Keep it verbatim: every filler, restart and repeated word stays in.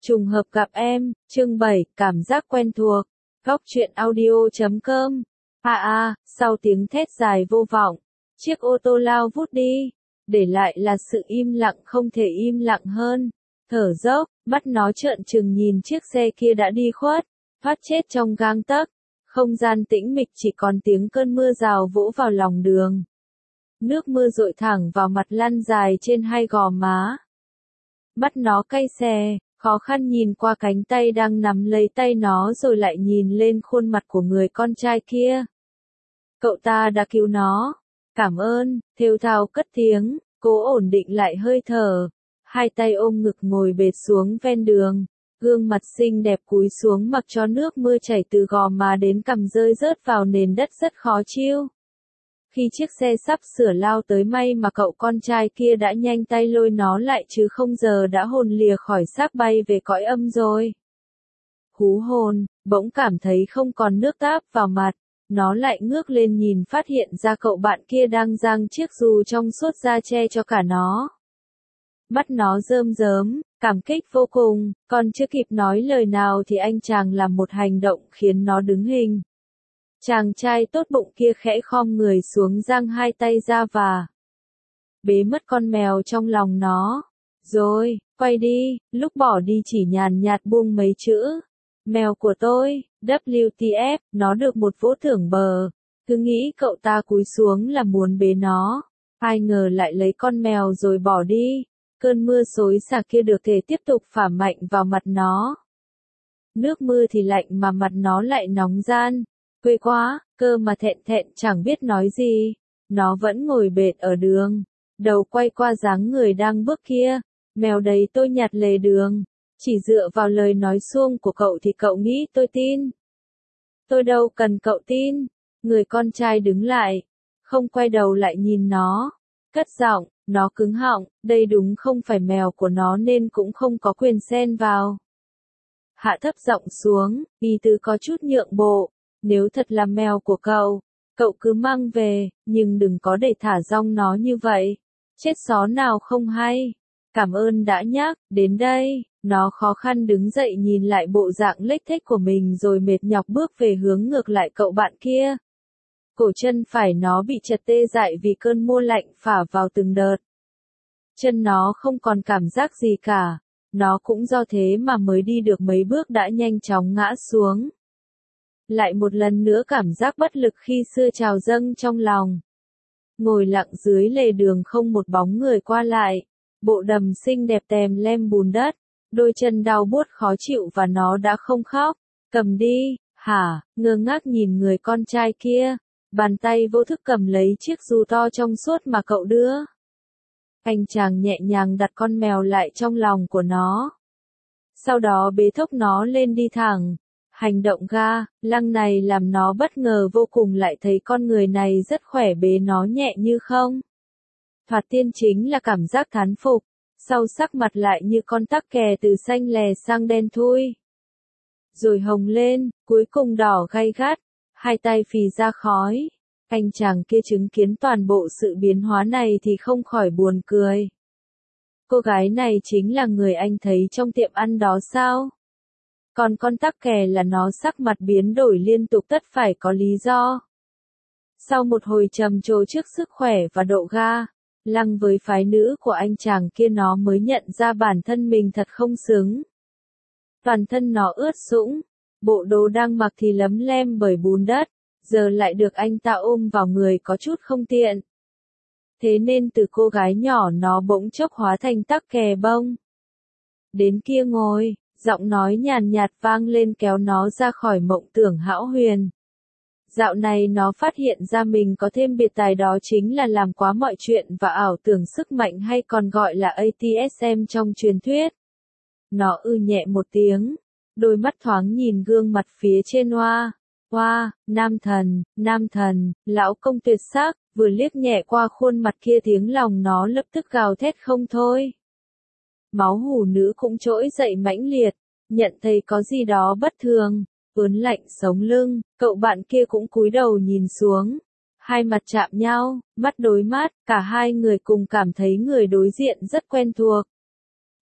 Trùng hợp gặp em, chương bảy, cảm giác quen thuộc. Góc truyện audio chấm com. À à, sau tiếng thét dài vô vọng, chiếc ô tô lao vút đi, để lại là sự im lặng không thể im lặng hơn. Thở dốc, mắt nó trợn trừng nhìn chiếc xe kia đã đi khuất, thoát chết trong gang tấc. Không gian tĩnh mịch chỉ còn tiếng cơn mưa rào vỗ vào lòng đường. Nước mưa dội thẳng vào mặt lăn dài trên hai gò má. Mắt nó cay xè, khó khăn nhìn qua cánh tay đang nắm lấy tay nó rồi lại nhìn lên khuôn mặt của người con trai kia. Cậu ta đã cứu nó. Cảm ơn, thều thào cất tiếng, cố ổn định lại hơi thở. Hai tay ôm ngực ngồi bệt xuống ven đường. Gương mặt xinh đẹp cúi xuống mặc cho nước mưa chảy từ gò má đến cằm rơi rớt vào nền đất rất khó chịu. Khi chiếc xe sắp sửa lao tới may mà cậu con trai kia đã nhanh tay lôi nó lại chứ không giờ đã hồn lìa khỏi xác bay về cõi âm rồi. Hú hồn, bỗng cảm thấy không còn nước táp vào mặt, nó lại ngước lên nhìn phát hiện ra cậu bạn kia đang giang chiếc dù trong suốt da che cho cả nó. Mắt nó rơm rớm, cảm kích vô cùng, còn chưa kịp nói lời nào thì anh chàng làm một hành động khiến nó đứng hình. Chàng trai tốt bụng kia khẽ khom người xuống giang hai tay ra và bế mất con mèo trong lòng nó. Rồi, quay đi, lúc bỏ đi chỉ nhàn nhạt buông mấy chữ. Mèo của tôi, W T F, nó được một vỗ thưởng bờ. Cứ nghĩ cậu ta cúi xuống là muốn bế nó. Ai ngờ lại lấy con mèo rồi bỏ đi. Cơn mưa xối xả kia được thể tiếp tục phả mạnh vào mặt nó. Nước mưa thì lạnh mà mặt nó lại nóng gian. Quê quá, cơ mà thẹn thẹn chẳng biết nói gì. Nó vẫn ngồi bệt ở đường. Đầu quay qua dáng người đang bước kia. Mèo đấy tôi nhặt lề đường. Chỉ dựa vào lời nói suông của cậu thì cậu nghĩ tôi tin. Tôi đâu cần cậu tin. Người con trai đứng lại. Không quay đầu lại nhìn nó. Cất giọng, nó cứng họng. Đây đúng không phải mèo của nó nên cũng không có quyền xen vào. Hạ thấp giọng xuống, ý tứ có chút nhượng bộ. Nếu thật là mèo của cậu, cậu cứ mang về, nhưng đừng có để thả rong nó như vậy. Chết chó nào không hay. Cảm ơn đã nhắc, đến đây, nó khó khăn đứng dậy nhìn lại bộ dạng lếch thếch của mình rồi mệt nhọc bước về hướng ngược lại cậu bạn kia. Cổ chân phải nó bị chật tê dại vì cơn mưa lạnh phả vào từng đợt. Chân nó không còn cảm giác gì cả, nó cũng do thế mà mới đi được mấy bước đã nhanh chóng ngã xuống. Lại một lần nữa cảm giác bất lực khi xưa trào dâng trong lòng. Ngồi lặng dưới lề đường không một bóng người qua lại, bộ đầm xinh đẹp tèm lem bùn đất, đôi chân đau buốt khó chịu và nó đã không khóc. Cầm đi, hả, ngơ ngác nhìn người con trai kia, bàn tay vô thức cầm lấy chiếc dù to trong suốt mà cậu đưa. Anh chàng nhẹ nhàng đặt con mèo lại trong lòng của nó. Sau đó bế thốc nó lên đi thẳng. Hành động ga, lăng này làm nó bất ngờ vô cùng lại thấy con người này rất khỏe bế nó nhẹ như không. Thoạt tiên chính là cảm giác thán phục, sau sắc mặt lại như con tắc kè từ xanh lè sang đen thui. Rồi hồng lên, cuối cùng đỏ gay gắt, hai tay phì ra khói. Anh chàng kia chứng kiến toàn bộ sự biến hóa này thì không khỏi buồn cười. Cô gái này chính là người anh thấy trong tiệm ăn đó sao? Còn con tắc kè là nó sắc mặt biến đổi liên tục tất phải có lý do. Sau một hồi trầm trồ trước sức khỏe và độ ga, lăng với phái nữ của anh chàng kia nó mới nhận ra bản thân mình thật không xứng. Toàn thân nó ướt sũng, bộ đồ đang mặc thì lấm lem bởi bùn đất, giờ lại được anh ta ôm vào người có chút không tiện. Thế nên từ cô gái nhỏ nó bỗng chốc hóa thành tắc kè bông. Đến kia ngồi. Giọng nói nhàn nhạt vang lên kéo nó ra khỏi mộng tưởng hão huyền. Dạo này nó phát hiện ra mình có thêm biệt tài đó chính là làm quá mọi chuyện và ảo tưởng sức mạnh hay còn gọi là A T S M trong truyền thuyết. Nó ư nhẹ một tiếng, đôi mắt thoáng nhìn gương mặt phía trên hoa. Hoa, nam thần, nam thần, lão công tuyệt sắc, vừa liếc nhẹ qua khuôn mặt kia tiếng lòng nó lập tức gào thét không thôi. Máu hủ nữ cũng trỗi dậy mãnh liệt, nhận thấy có gì đó bất thường, ớn lạnh sống lưng, cậu bạn kia cũng cúi đầu nhìn xuống. Hai mặt chạm nhau, mắt đối mắt, cả hai người cùng cảm thấy người đối diện rất quen thuộc.